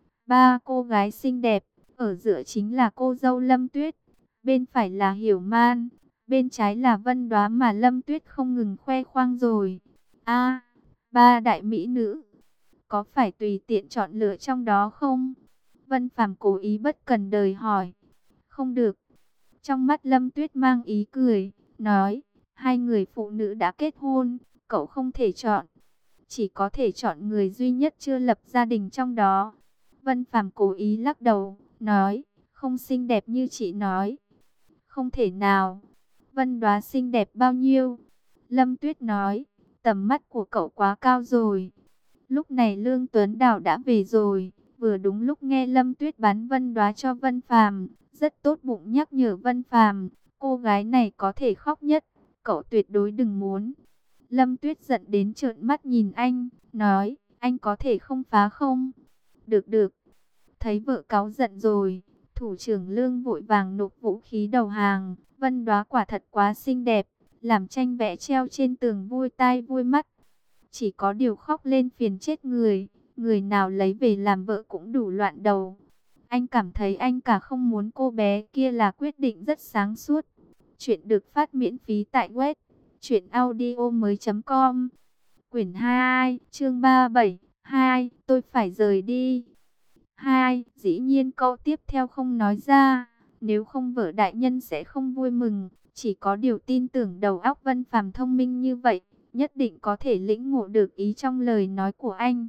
Ba cô gái xinh đẹp, ở giữa chính là cô dâu Lâm Tuyết, bên phải là Hiểu Man, bên trái là Vân Đóa mà Lâm Tuyết không ngừng khoe khoang rồi. A, ba đại mỹ nữ, có phải tùy tiện chọn lựa trong đó không? Vân Phàm cố ý bất cần đời hỏi. Không được. Trong mắt Lâm Tuyết mang ý cười, nói, hai người phụ nữ đã kết hôn, cậu không thể chọn. Chỉ có thể chọn người duy nhất chưa lập gia đình trong đó. Vân Phàm cố ý lắc đầu, nói, không xinh đẹp như chị nói. Không thể nào. Vân Đóa xinh đẹp bao nhiêu? Lâm Tuyết nói, tầm mắt của cậu quá cao rồi. Lúc này Lương Tuấn Đào đã về rồi, vừa đúng lúc nghe Lâm Tuyết bán Vân Đóa cho Vân Phàm, rất tốt bụng nhắc nhở Vân Phàm, cô gái này có thể khóc nhất, cậu tuyệt đối đừng muốn. Lâm Tuyết giận đến trợn mắt nhìn anh, nói, anh có thể không phá không? Được được. Thấy vợ cáu giận rồi, thủ trưởng Lương vội vàng nộp vũ khí đầu hàng. Vân Đóa quả thật quá xinh đẹp, làm tranh vẽ treo trên tường vui tai vui mắt. Chỉ có điều khóc lên phiền chết người, người nào lấy về làm vợ cũng đủ loạn đầu. Anh cảm thấy anh cả không muốn cô bé kia là quyết định rất sáng suốt. Chuyện được phát miễn phí tại web truyện audio mới chấm com. Quyển hai, chương ba mươi bảy, hai, tôi phải rời đi. Hai, dĩ nhiên câu tiếp theo không nói ra, nếu không vợ đại nhân sẽ không vui mừng, chỉ có điều tin tưởng đầu óc Vân Phàm thông minh như vậy, nhất định có thể lĩnh ngộ được ý trong lời nói của anh.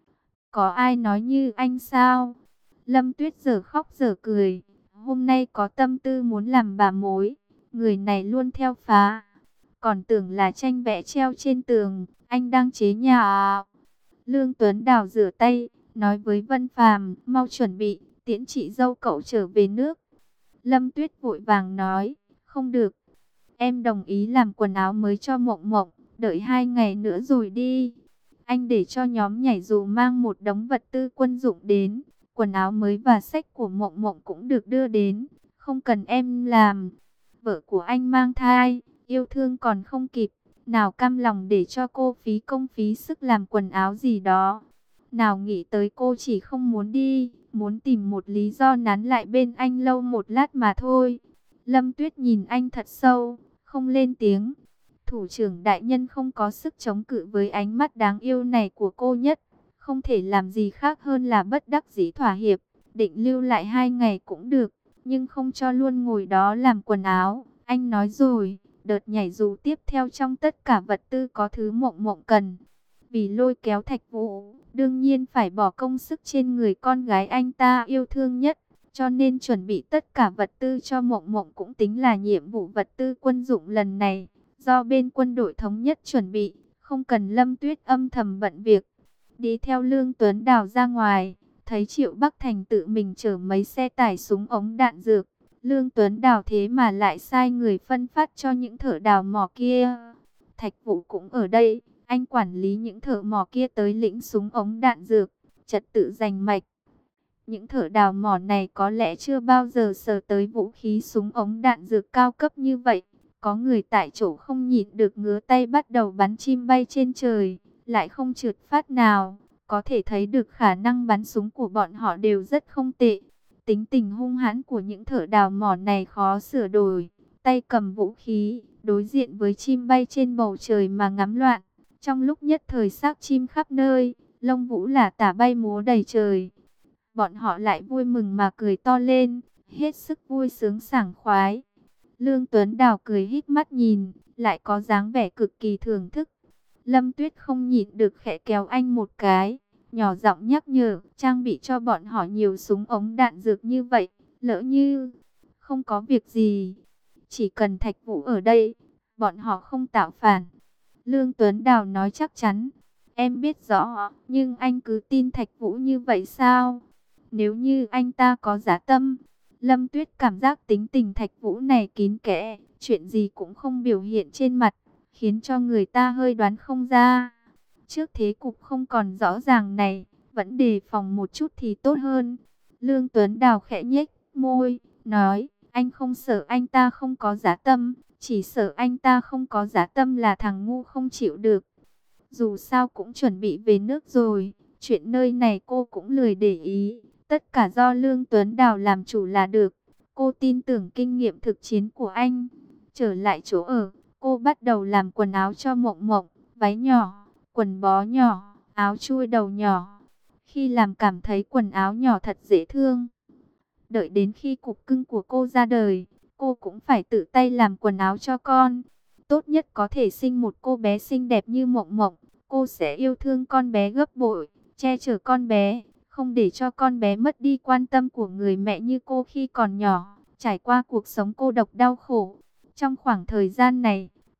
Có ai nói như anh sao? Lâm Tuyết giờ khóc giờ cười, hôm nay có tâm tư muốn làm bà mối, người này luôn theo phá. Còn tưởng là tranh vẽ treo trên tường, anh đang chế nhà à? Lương Tuấn Đào rửa tay, nói với Vân Phàm, mau chuẩn bị, tiễn chị dâu cậu trở về nước. Lâm Tuyết vội vàng nói, không được, em đồng ý làm quần áo mới cho Mộng Mộng, đợi hai ngày nữa rồi đi. Anh để cho nhóm nhảy dù mang một đống vật tư quân dụng đến, quần áo mới và sách của Mộng Mộng cũng được đưa đến, không cần em làm. Vợ của anh mang thai, yêu thương còn không kịp, nào cam lòng để cho cô phí công phí sức làm quần áo gì đó. Nào nghĩ tới cô chỉ không muốn đi, muốn tìm một lý do nán lại bên anh lâu một lát mà thôi. Lâm Tuyết nhìn anh thật sâu, không lên tiếng. Thủ trưởng đại nhân không có sức chống cự với ánh mắt đáng yêu này của cô nhất. Không thể làm gì khác hơn là bất đắc dĩ thỏa hiệp. Định lưu lại hai ngày cũng được, nhưng không cho luôn ngồi đó làm quần áo. Anh nói rồi, đợt nhảy dù tiếp theo trong tất cả vật tư có thứ Mộng Mộng cần. Vì lôi kéo Thạch Vũ, đương nhiên phải bỏ công sức trên người con gái anh ta yêu thương nhất. Cho nên chuẩn bị tất cả vật tư cho Mộng Mộng cũng tính là nhiệm vụ vật tư quân dụng lần này. Do bên quân đội thống nhất chuẩn bị, không cần Lâm Tuyết âm thầm bận việc. Đi theo Lương Tuấn Đào ra ngoài, thấy Triệu Bắc Thành tự mình chở mấy xe tải súng ống đạn dược. Lương Tuấn Đào thế mà lại sai người phân phát cho những thợ đào mỏ kia. Thạch Vũ cũng ở đây, anh quản lý những thợ mỏ kia tới lĩnh súng ống đạn dược, trật tự giành mạch. Những thợ đào mỏ này có lẽ chưa bao giờ sờ tới vũ khí súng ống đạn dược cao cấp như vậy. Có người tại chỗ không nhịn được ngứa tay bắt đầu bắn chim bay trên trời, lại không trượt phát nào. Có thể thấy được khả năng bắn súng của bọn họ đều rất không tệ. Tính tình hung hãn của những thợ đào mỏ này khó sửa đổi. Tay cầm vũ khí, đối diện với chim bay trên bầu trời mà ngắm loạn. Trong lúc nhất thời xác chim khắp nơi, lông vũ là tả bay múa đầy trời. Bọn họ lại vui mừng mà cười to lên, hết sức vui sướng sảng khoái. Lương Tuấn Đào cười híp mắt nhìn, lại có dáng vẻ cực kỳ thưởng thức. Lâm Tuyết không nhịn được khẽ kéo anh một cái, nhỏ giọng nhắc nhở, trang bị cho bọn họ nhiều súng ống đạn dược như vậy, lỡ như không có việc gì, chỉ cần Thạch Vũ ở đây, bọn họ không tạo phản. Lương Tuấn Đào nói chắc chắn, em biết rõ, nhưng anh cứ tin Thạch Vũ như vậy sao? Nếu như anh ta có dã tâm. Lâm Tuyết cảm giác tính tình Thạch Vũ này kín kẽ, chuyện gì cũng không biểu hiện trên mặt, khiến cho người ta hơi đoán không ra. Trước thế cục không còn rõ ràng này, vẫn đề phòng một chút thì tốt hơn. Lương Tuấn Đào khẽ nhếch môi, nói, anh không sợ anh ta không có dã tâm, chỉ sợ anh ta không có dã tâm là thằng ngu không chịu được. Dù sao cũng chuẩn bị về nước rồi, chuyện nơi này cô cũng lười để ý. Tất cả do Lương Tuấn Đào làm chủ là được. Cô tin tưởng kinh nghiệm thực chiến của anh. Trở lại chỗ ở, cô bắt đầu làm quần áo cho Mộng Mộng, váy nhỏ, quần bó nhỏ, áo chui đầu nhỏ. Khi làm cảm thấy quần áo nhỏ thật dễ thương. Đợi đến khi cục cưng của cô ra đời, cô cũng phải tự tay làm quần áo cho con. Tốt nhất có thể sinh một cô bé xinh đẹp như Mộng Mộng. Cô sẽ yêu thương con bé gấp bội, che chở con bé. Không để cho con bé mất đi quan tâm của người mẹ như cô khi còn nhỏ, trải qua cuộc sống cô độc đau khổ. Trong khoảng thời gian này,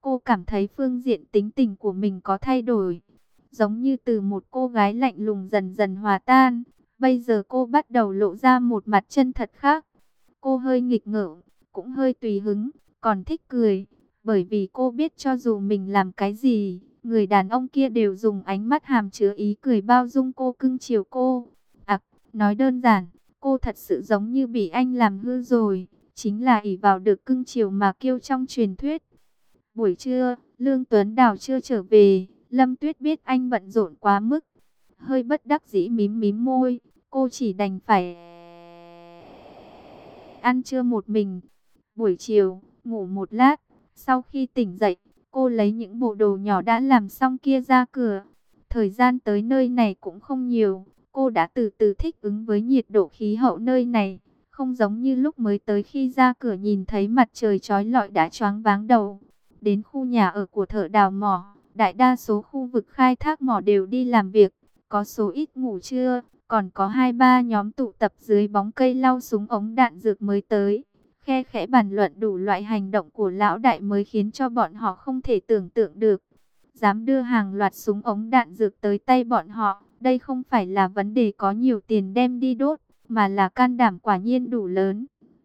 Cô cảm thấy phương diện tính tình của mình có thay đổi, giống như từ một cô gái lạnh lùng dần dần hòa tan. Bây giờ cô bắt đầu lộ ra một mặt chân thật khác. Cô hơi nghịch ngợm, cũng hơi tùy hứng, còn thích cười. Bởi vì cô biết cho dù mình làm cái gì, người đàn ông kia đều dùng ánh mắt hàm chứa ý cười bao dung cô, cưng chiều cô. À, nói đơn giản, cô thật sự giống như bị anh làm hư rồi. Chính là ỷ vào được cưng chiều mà kiêu trong truyền thuyết. Buổi trưa, Lương Tuấn Đào chưa trở về. Lâm Tuyết biết anh bận rộn quá mức, hơi bất đắc dĩ mím mím môi. Cô chỉ đành phải ăn trưa một mình. Buổi chiều, ngủ một lát. Sau khi tỉnh dậy, cô lấy những bộ đồ nhỏ đã làm xong kia ra cửa. Thời gian tới nơi này cũng không nhiều. Cô đã từ từ thích ứng với nhiệt độ khí hậu nơi này. Không giống như lúc mới tới, khi ra cửa nhìn thấy mặt trời chói lọi đã choáng váng đầu. Đến khu nhà ở của thợ đào mỏ, đại đa số khu vực khai thác mỏ đều đi làm việc. Có số ít ngủ trưa, còn có hai ba nhóm tụ tập dưới bóng cây lau súng ống đạn dược mới tới. Khe khẽ bàn luận đủ loại hành động của lão đại mới khiến cho bọn họ không thể tưởng tượng được. Dám đưa hàng loạt súng ống đạn dược tới tay bọn họ, đây không phải là vấn đề có nhiều tiền đem đi đốt, mà là can đảm quả nhiên đủ lớn.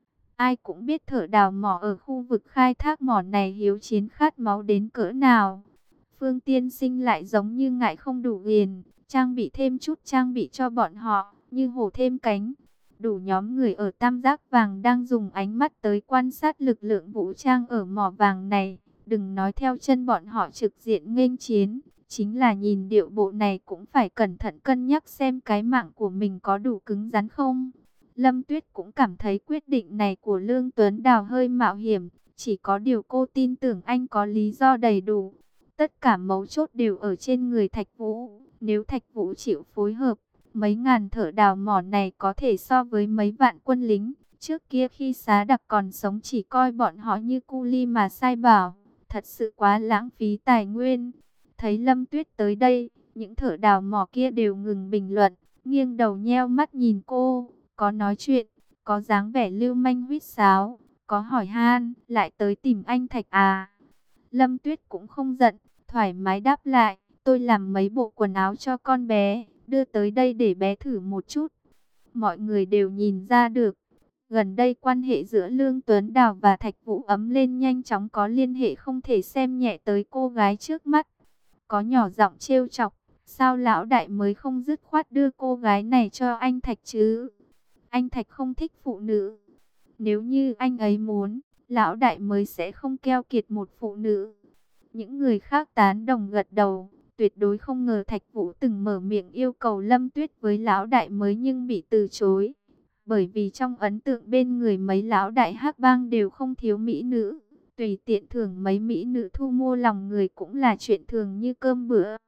Ai cũng biết thợ đào mỏ ở khu vực khai thác mỏ này hiếu chiến khát máu đến cỡ nào. Phương Tiên Sinh lại giống như ngại không đủ ghiền, trang bị thêm chút trang bị cho bọn họ, như hổ thêm cánh. Đủ nhóm người ở Tam Giác Vàng đang dùng ánh mắt tới quan sát lực lượng vũ trang ở mỏ vàng này. Đừng nói theo chân bọn họ trực diện nghênh chiến, chính là nhìn điệu bộ này cũng phải cẩn thận cân nhắc xem cái mạng của mình có đủ cứng rắn không. Lâm Tuyết cũng cảm thấy quyết định này của Lương Tuấn Đào hơi mạo hiểm, chỉ có điều cô tin tưởng anh có lý do đầy đủ. Tất cả mấu chốt đều ở trên người Thạch Vũ, nếu Thạch Vũ chịu phối hợp, mấy ngàn thợ đào mỏ này có thể so với mấy vạn quân lính. Trước kia khi Xá Đặc còn sống chỉ coi bọn họ như cu li mà sai bảo, thật sự quá lãng phí tài nguyên. Thấy Lâm Tuyết tới đây, những thợ đào mỏ kia đều ngừng bình luận, nghiêng đầu nheo mắt nhìn cô, có nói chuyện, có dáng vẻ lưu manh huýt sáo, có hỏi han, lại tới tìm anh Thạch à. Lâm Tuyết cũng không giận, thoải mái đáp lại, tôi làm mấy bộ quần áo cho con bé, đưa tới đây để bé thử một chút. Mọi người đều nhìn ra được, gần đây quan hệ giữa Lương Tuấn Đào và Thạch Vũ ấm lên nhanh chóng, có liên hệ không thể xem nhẹ tới cô gái trước mắt. Có nhỏ giọng trêu chọc, sao lão đại mới không dứt khoát đưa cô gái này cho anh Thạch chứ? Anh Thạch không thích phụ nữ. Nếu như anh ấy muốn, lão đại mới sẽ không keo kiệt một phụ nữ. Những người khác tán đồng gật đầu. Tuyệt đối không ngờ Thạch Vũ từng mở miệng yêu cầu Lâm Tuyết với lão đại mới nhưng bị từ chối. Bởi vì trong ấn tượng bên người mấy lão đại hắc bang đều không thiếu mỹ nữ. Tùy tiện thưởng mấy mỹ nữ thu mua lòng người cũng là chuyện thường như cơm bữa.